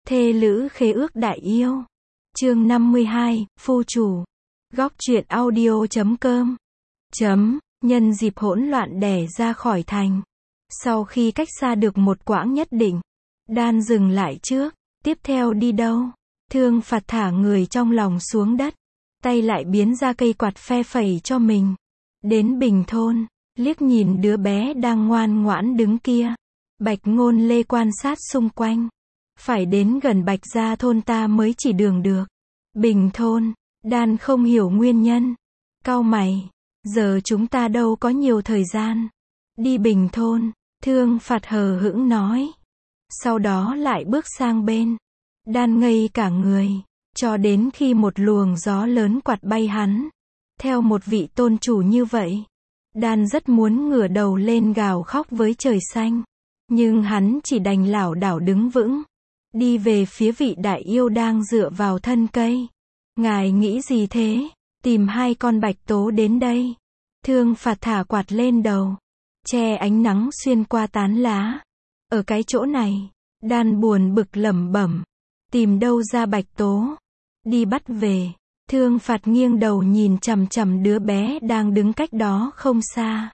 Thê lữ khế ước đại yêu. Chương 52, phu chủ. Góc truyện audio.com. Nhân dịp hỗn loạn đẻ ra khỏi thành. Sau khi cách xa được một quãng nhất định, Đan dừng lại trước. Tiếp theo đi đâu? Thương Phạt thả người trong lòng xuống đất. Tay lại biến ra cây quạt phe phẩy cho mình. Đến Bình Thôn, liếc nhìn đứa bé đang ngoan ngoãn đứng kia. Bạch Ngôn Lê quan sát xung quanh. Phải đến gần Bạch Gia thôn ta mới chỉ đường được. Bình Thôn, Đan không hiểu nguyên nhân. Cau mày, giờ chúng ta đâu có nhiều thời gian. Đi Bình Thôn, Thương Phạt hờ hững nói. Sau đó lại bước sang bên. Đan ngây cả người, cho đến khi một luồng gió lớn quạt bay hắn. Theo một vị tôn chủ như vậy, Đan rất muốn ngửa đầu lên gào khóc với trời xanh. Nhưng hắn chỉ đành lảo đảo đứng vững. Đi về phía vị đại yêu đang dựa vào thân cây. Ngài nghĩ gì thế? Tìm hai con bạch tố đến đây. Thương Phạt thả quạt lên đầu, che ánh nắng xuyên qua tán lá. Ở cái chỗ này, Đan buồn bực lẩm bẩm. Tìm đâu ra bạch tố? Đi bắt về. Thương Phạt nghiêng đầu nhìn chằm chằm đứa bé đang đứng cách đó không xa.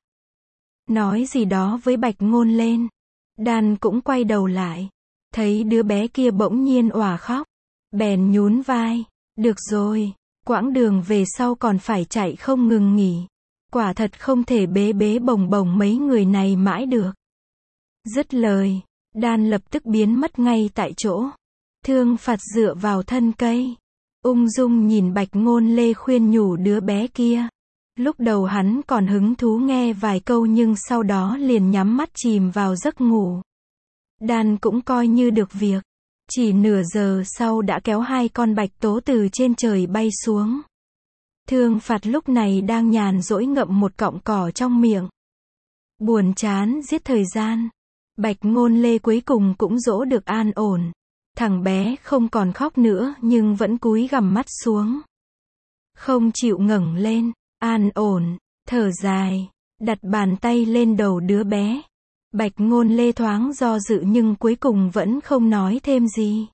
Nói gì đó với Bạch Ngôn lên. Đan cũng quay đầu lại. Thấy đứa bé kia bỗng nhiên òa khóc. Bèn nhún vai. Được rồi, quãng đường về sau còn phải chạy không ngừng nghỉ. Quả thật không thể bế bế bồng bồng mấy người này mãi được. Dứt lời, Đan lập tức biến mất ngay tại chỗ. Thương Phạt dựa vào thân cây, ung dung nhìn Bạch Ngôn Lê khuyên nhủ đứa bé kia. Lúc đầu hắn còn hứng thú nghe vài câu nhưng sau đó liền nhắm mắt chìm vào giấc ngủ. Đan cũng coi như được việc. Chỉ nửa giờ sau đã kéo hai con bạch tố từ trên trời bay xuống. Thương Phạt lúc này đang nhàn rỗi ngậm một cọng cỏ trong miệng. Buồn chán giết thời gian. Bạch Ngôn Lê cuối cùng cũng dỗ được an ổn. Thằng bé không còn khóc nữa nhưng vẫn cúi gằm mắt xuống. Không chịu ngẩng lên, an ổn, thở dài, đặt bàn tay lên đầu đứa bé. Bạch Ngôn Lê thoáng do dự nhưng cuối cùng vẫn không nói thêm gì.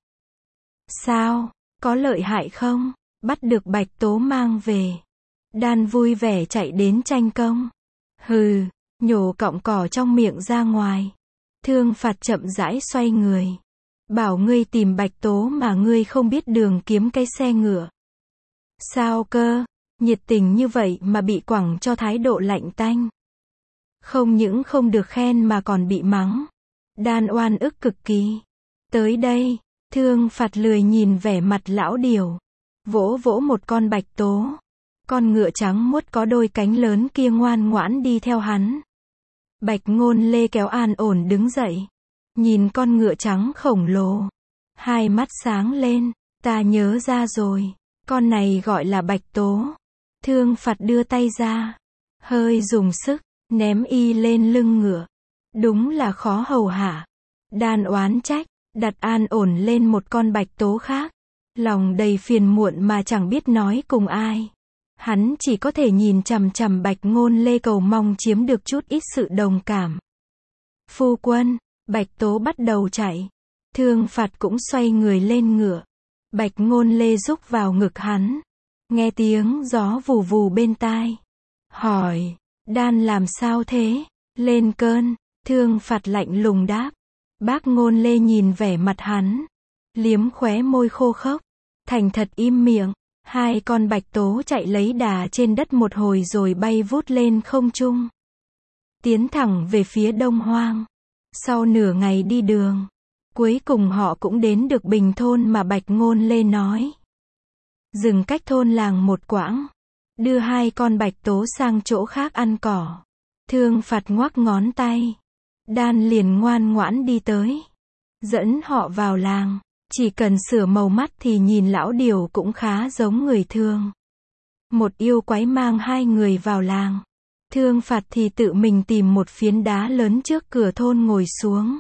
Sao, có lợi hại không? Bắt được bạch tố mang về. Đan vui vẻ chạy đến tranh công. Hừ, nhổ cọng cỏ trong miệng ra ngoài. Thương Phạt chậm rãi xoay người. Bảo ngươi tìm bạch tố mà ngươi không biết đường kiếm cái xe ngựa. Sao cơ? Nhiệt tình như vậy mà bị quẳng cho thái độ lạnh tanh. Không những không được khen mà còn bị mắng. Đan oan ức cực kỳ. Tới đây, Thương Phạt lười nhìn vẻ mặt lão điểu. Vỗ vỗ một con bạch tố. Con ngựa trắng muốt có đôi cánh lớn kia ngoan ngoãn đi theo hắn. Bạch Ngôn Lê kéo an ổn đứng dậy. Nhìn con ngựa trắng khổng lồ. Hai mắt sáng lên. Ta nhớ ra rồi. Con này gọi là bạch tố. Thương Phạt đưa tay ra. Hơi dùng sức. Ném y lên lưng ngựa. Đúng là khó hầu hạ. Đan oán trách. Đặt an ổn lên một con bạch tố khác. Lòng đầy phiền muộn mà chẳng biết nói cùng ai. Hắn chỉ có thể nhìn chằm chằm Bạch Ngôn Lê cầu mong chiếm được chút ít sự đồng cảm. Phu quân, bạch tố bắt đầu chạy. Thương Phạt cũng xoay người lên ngựa. Bạch Ngôn Lê rúc vào ngực hắn. Nghe tiếng gió vù vù bên tai. Hỏi, Đan làm sao thế? Lên cơn. Thương Phạt lạnh lùng đáp. Bác Ngôn Lê nhìn vẻ mặt hắn. Liếm khóe môi khô khốc. Thành thật im miệng. Hai con bạch tố chạy lấy đà trên đất một hồi rồi bay vút lên không trung. Tiến thẳng về phía Đông Hoang. Sau nửa ngày đi đường, cuối cùng họ cũng đến được Bình Thôn mà Bạch Ngôn Lê nói. Dừng cách thôn làng một quãng. Đưa hai con bạch tố sang chỗ khác ăn cỏ. Thương Phạt ngoắc ngón tay. Đan liền ngoan ngoãn đi tới. Dẫn họ vào làng. Chỉ cần sửa màu mắt thì nhìn lão điểu cũng khá giống người thường. Một yêu quái mang hai người vào làng. Thương Phạt thì tự mình tìm một phiến đá lớn trước cửa thôn ngồi xuống.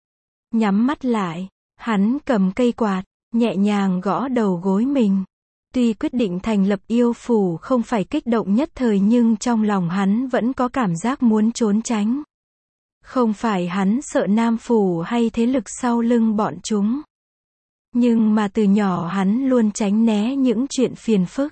Nhắm mắt lại, hắn cầm cây quạt, nhẹ nhàng gõ đầu gối mình. Tuy quyết định thành lập yêu phủ không phải kích động nhất thời nhưng trong lòng hắn vẫn có cảm giác muốn trốn tránh. Không phải hắn sợ Nam phủ hay thế lực sau lưng bọn chúng. Nhưng mà từ nhỏ hắn luôn tránh né những chuyện phiền phức.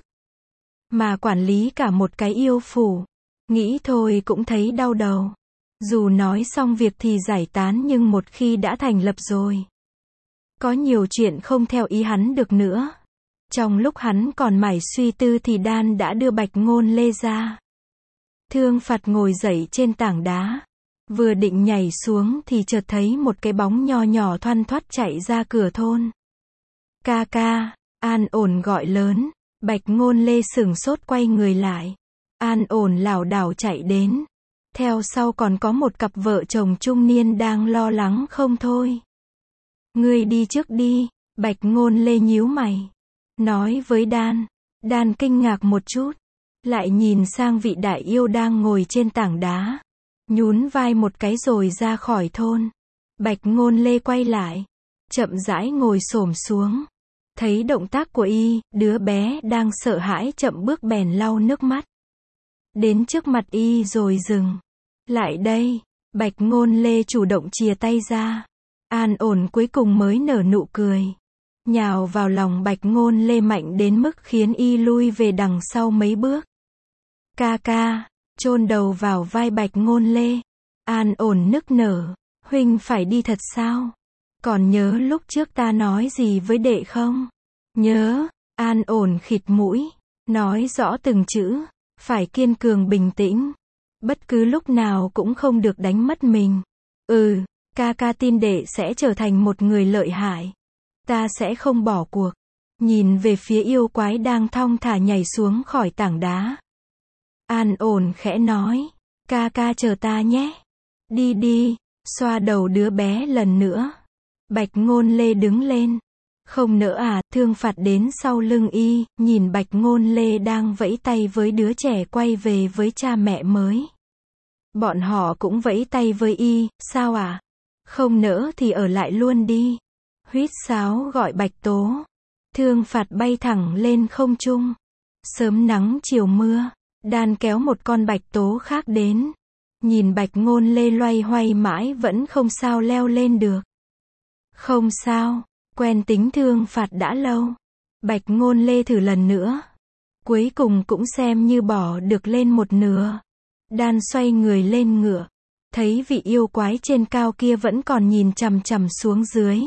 Mà quản lý cả một cái yêu phủ. Nghĩ thôi cũng thấy đau đầu. Dù nói xong việc thì giải tán nhưng một khi đã thành lập rồi. Có nhiều chuyện không theo ý hắn được nữa. Trong lúc hắn còn mải suy tư thì Đan đã đưa Bạch Ngôn Lê ra. Thương Phạt ngồi dậy trên tảng đá. Vừa định nhảy xuống thì chợt thấy một cái bóng nho nhỏ thoăn thoắt chạy ra cửa thôn. Ca ca, An Ổn gọi lớn. Bạch Ngôn Lê sửng sốt quay người lại. An Ổn lảo đảo chạy đến. Theo sau còn có một cặp vợ chồng trung niên đang lo lắng không thôi. Ngươi đi trước đi, Bạch Ngôn Lê nhíu mày. Nói với Đan. Đan kinh ngạc một chút. Lại nhìn sang vị đại yêu đang ngồi trên tảng đá. Nhún vai một cái rồi ra khỏi thôn. Bạch Ngôn Lê quay lại. Chậm rãi ngồi xổm xuống. Thấy động tác của y, đứa bé đang sợ hãi chậm bước bèn lau nước mắt. Đến trước mặt y rồi dừng. Lại đây, Bạch Ngôn Lê chủ động chìa tay ra. An Ổn cuối cùng mới nở nụ cười. Nhào vào lòng Bạch Ngôn Lê mạnh đến mức khiến y lui về đằng sau mấy bước. Ca ca, chôn đầu vào vai Bạch Ngôn Lê. An Ổn nức nở. Huynh phải đi thật sao? Còn nhớ lúc trước ta nói gì với đệ không? Nhớ, An Ổn khịt mũi. Nói rõ từng chữ. Phải kiên cường bình tĩnh. Bất cứ lúc nào cũng không được đánh mất mình. Ca ca tin đệ sẽ trở thành một người lợi hại. Ta sẽ không bỏ cuộc. Nhìn về phía yêu quái đang thong thả nhảy xuống khỏi tảng đá. An Ổn khẽ nói. Ca ca chờ ta nhé. Đi đi, xoa đầu đứa bé lần nữa. Bạch Ngôn Lê đứng lên. Không nỡ à, Thương Phạt đến sau lưng y, nhìn Bạch Ngôn Lê đang vẫy tay với đứa trẻ quay về với cha mẹ mới. Bọn họ cũng vẫy tay với y, sao à? Không nỡ thì ở lại luôn đi. Huýt sáo gọi Bạch Tố. Thương Phạt bay thẳng lên không trung. Sớm nắng chiều mưa, Đan kéo một con Bạch Tố khác đến. Nhìn Bạch Ngôn Lê loay hoay mãi vẫn không sao leo lên được. Không sao, quen tính Thương Phạt đã lâu. Bạch Ngôn Lê thử lần nữa. Cuối cùng cũng xem như bỏ được lên một nửa. Đan xoay người lên ngựa. Thấy vị yêu quái trên cao kia vẫn còn nhìn chằm chằm xuống dưới.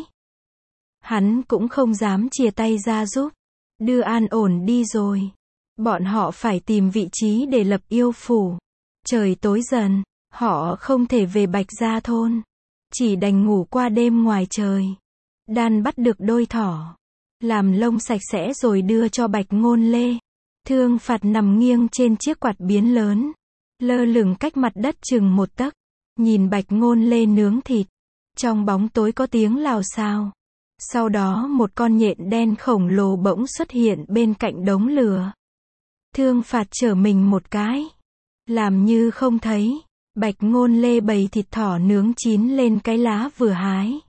Hắn cũng không dám chìa tay ra giúp. Đưa An Ổn đi rồi. Bọn họ phải tìm vị trí để lập yêu phủ. Trời tối dần, họ không thể về Bạch Gia thôn. Chỉ đành ngủ qua đêm ngoài trời. Đan bắt được đôi thỏ. Làm lông sạch sẽ rồi đưa cho Bạch Ngôn Lê. Thương Phạt nằm nghiêng trên chiếc quạt biến lớn. Lơ lửng cách mặt đất chừng 1 tấc. Nhìn Bạch Ngôn Lê nướng thịt. Trong bóng tối có tiếng lào xào. Sau đó một con nhện đen khổng lồ bỗng xuất hiện bên cạnh đống lửa. Thương Phạt trở mình một cái. Làm như không thấy. Bạch Ngôn Lê bày thịt thỏ nướng chín lên cái lá vừa hái.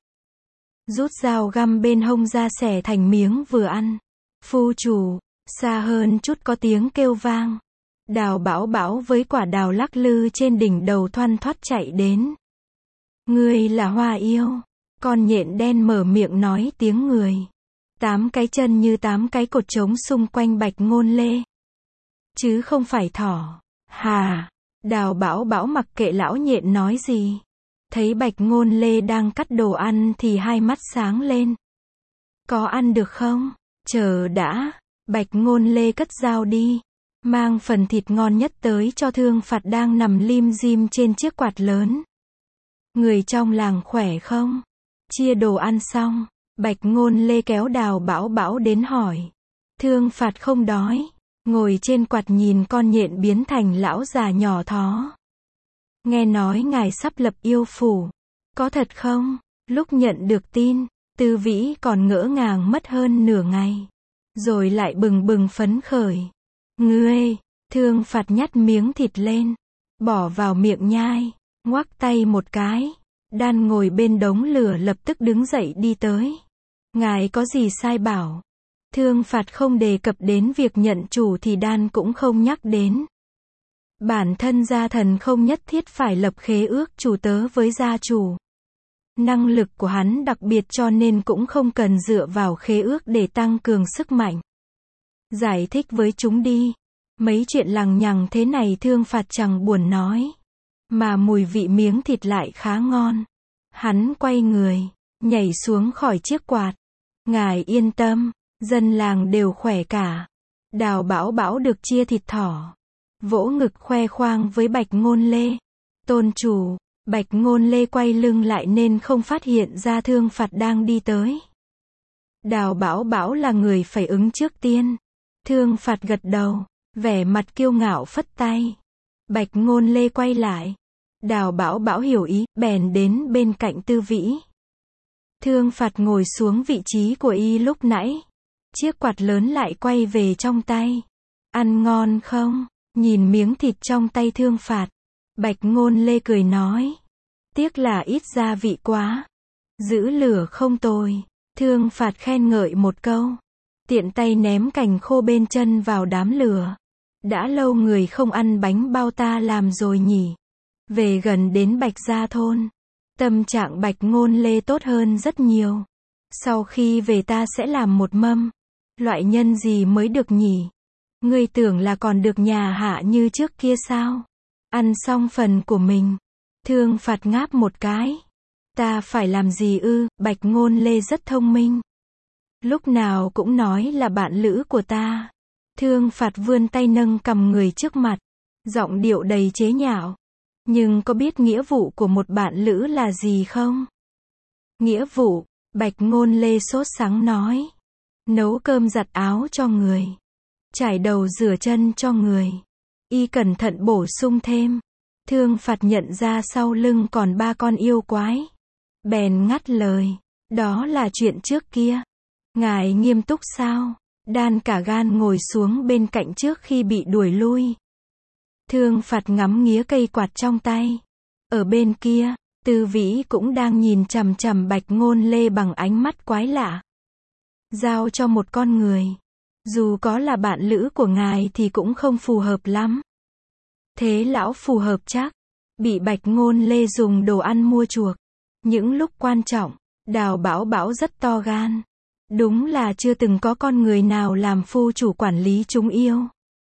Rút dao găm bên hông ra xẻ thành miếng vừa ăn. Phu chủ, xa hơn chút có tiếng kêu vang. Đào Bảo Bảo với quả đào lắc lư trên đỉnh đầu thoăn thoắt chạy đến. Ngươi là Hoa Yêu. Con nhện đen mở miệng nói tiếng người. 8 cái chân như 8 cái cột trống xung quanh Bạch Ngôn Lê. Chứ không phải thỏ. Hà. Đào Bảo Bảo mặc kệ lão nhện nói gì. Thấy Bạch Ngôn Lê đang cắt đồ ăn thì hai mắt sáng lên. Có ăn được không? Chờ đã. Bạch Ngôn Lê cất dao đi. Mang phần thịt ngon nhất tới cho Thương Phạt đang nằm lim dim trên chiếc quạt lớn. Người trong làng khỏe không? Chia đồ ăn xong, Bạch Ngôn Lê kéo Đào Bảo Bảo đến hỏi. Thương Phạt không đói. Ngồi trên quạt nhìn con nhện biến thành lão già nhỏ thó. Nghe nói ngài sắp lập yêu phủ. Có thật không? Lúc nhận được tin, Tư Vĩ còn ngỡ ngàng mất hơn nửa ngày. Rồi lại bừng bừng phấn khởi. Ngươi, Thương Phạt nhắt miếng thịt lên. Bỏ vào miệng nhai. Ngoắc tay một cái. Đan ngồi bên đống lửa lập tức đứng dậy đi tới. Ngài có gì sai bảo? Thương Phạt không đề cập đến việc nhận chủ thì Đan cũng không nhắc đến. Bản thân gia thần không nhất thiết phải lập khế ước chủ tớ với gia chủ. Năng lực của hắn đặc biệt cho nên cũng không cần dựa vào khế ước để tăng cường sức mạnh. Giải thích với chúng đi. Mấy chuyện lằng nhằng thế này Thương Phạt chẳng buồn nói. Mà mùi vị miếng thịt lại khá ngon. Hắn quay người, nhảy xuống khỏi chiếc quạt. Ngài yên tâm, dân làng đều khỏe cả. Đào Bảo Bảo được chia thịt thỏ. Vỗ ngực khoe khoang với Bạch Ngôn Lê. Tôn chủ, Bạch Ngôn Lê quay lưng lại nên không phát hiện ra Thương Phạt đang đi tới. Đào Bảo Bảo là người phải ứng trước tiên. Thương Phạt gật đầu, vẻ mặt kiêu ngạo phất tay. Bạch Ngôn Lê quay lại. Đào Bảo Bảo hiểu ý, bèn đến bên cạnh Tư Vĩ. Thương Phạt ngồi xuống vị trí của y lúc nãy. Chiếc quạt lớn lại quay về trong tay. Ăn ngon không? Nhìn miếng thịt trong tay Thương Phạt. Bạch Ngôn Lê cười nói. Tiếc là ít gia vị quá. Giữ lửa không tồi. Thương Phạt khen ngợi một câu. Tiện tay ném cành khô bên chân vào đám lửa. Đã lâu người không ăn bánh bao ta làm rồi nhỉ. Về gần đến Bạch Gia thôn. Tâm trạng Bạch Ngôn Lê tốt hơn rất nhiều. Sau khi về ta sẽ làm một mâm. Loại nhân gì mới được nhỉ? Ngươi tưởng là còn được nhà hạ như trước kia sao? Ăn xong phần của mình. Thương Phạt ngáp một cái. Ta phải làm gì ư? Bạch Ngôn Lê rất thông minh. Lúc nào cũng nói là bạn lữ của ta. Thương Phạt vươn tay nâng cầm người trước mặt. Giọng điệu đầy chế nhạo. Nhưng có biết nghĩa vụ của một bạn lữ là gì không? Nghĩa vụ, Bạch Ngôn Lê sốt sắng nói. Nấu cơm giặt áo cho người. Chải đầu rửa chân cho người. Y cẩn thận bổ sung thêm. Thương Phạt nhận ra sau lưng còn 3 con yêu quái. Bèn ngắt lời. Đó là chuyện trước kia. Ngài nghiêm túc sao? Đan cả gan ngồi xuống bên cạnh trước khi bị đuổi lui. Thương Phạt ngắm nghía cây quạt trong tay. Ở bên kia, Tư Vĩ cũng đang nhìn chằm chằm Bạch Ngôn Lê bằng ánh mắt quái lạ. Giao cho một con người. Dù có là bạn lữ của ngài thì cũng không phù hợp lắm. Thế lão phù hợp chắc. Bị Bạch Ngôn Lê dùng đồ ăn mua chuộc. Những lúc quan trọng, Đào Bảo Bảo rất to gan. Đúng là chưa từng có con người nào làm phu chủ quản lý chúng yêu.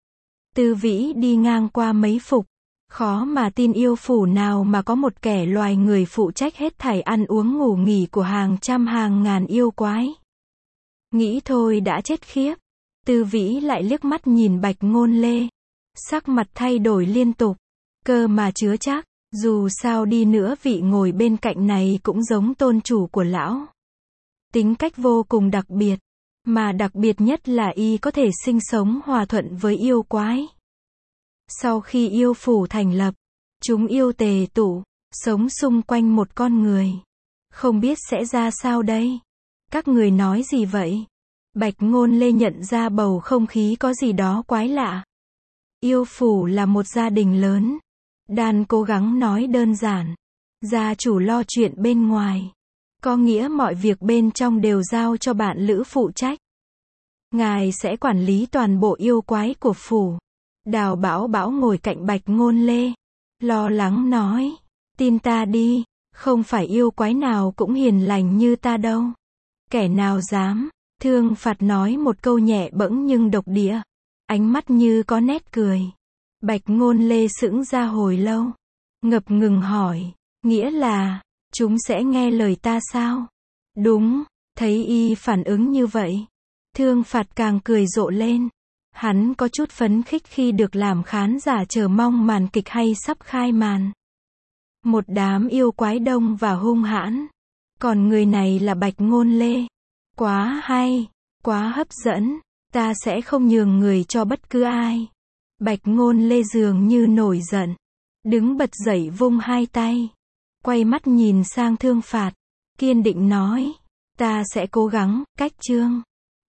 Tư Vĩ đi ngang qua mấy phục. Khó mà tin yêu phủ nào mà có một kẻ loài người phụ trách hết thảy ăn uống ngủ nghỉ của hàng trăm hàng ngàn yêu quái. Nghĩ thôi đã chết khiếp. Tư Vĩ lại liếc mắt nhìn Bạch Ngôn Lê. Sắc mặt thay đổi liên tục. Cơ mà chứa chắc, dù sao đi nữa vị ngồi bên cạnh này cũng giống tôn chủ của lão. Tính cách vô cùng đặc biệt. Mà đặc biệt nhất là y có thể sinh sống hòa thuận với yêu quái. Sau khi yêu phủ thành lập, chúng yêu tề tụ, sống xung quanh một con người. Không biết sẽ ra sao đây? Các người nói gì vậy? Bạch Ngôn Lê nhận ra bầu không khí có gì đó quái lạ. Yêu phủ là một gia đình lớn. Đan cố gắng nói đơn giản. Gia chủ lo chuyện bên ngoài. Có nghĩa mọi việc bên trong đều giao cho bạn lữ phụ trách. Ngài sẽ quản lý toàn bộ yêu quái của phủ. Đào Bảo Bảo ngồi cạnh Bạch Ngôn Lê. Lo lắng nói. Tin ta đi, không phải yêu quái nào cũng hiền lành như ta đâu. Kẻ nào dám. Thương Phạt nói một câu nhẹ bẫng nhưng độc địa. Ánh mắt như có nét cười. Bạch Ngôn Lê sững ra hồi lâu. Ngập ngừng hỏi. Nghĩa là, chúng sẽ nghe lời ta sao? Đúng, thấy y phản ứng như vậy. Thương Phạt càng cười rộ lên. Hắn có chút phấn khích khi được làm khán giả chờ mong màn kịch hay sắp khai màn. Một đám yêu quái đông và hung hãn. Còn người này là Bạch Ngôn Lê. Quá hay, quá hấp dẫn. Ta sẽ không nhường người cho bất cứ ai. Bạch Ngôn Lê dường như nổi giận. Đứng bật dậy vung hai tay. Quay mắt nhìn sang Thương Phạt. Kiên định nói. Ta sẽ cố gắng, cách chương.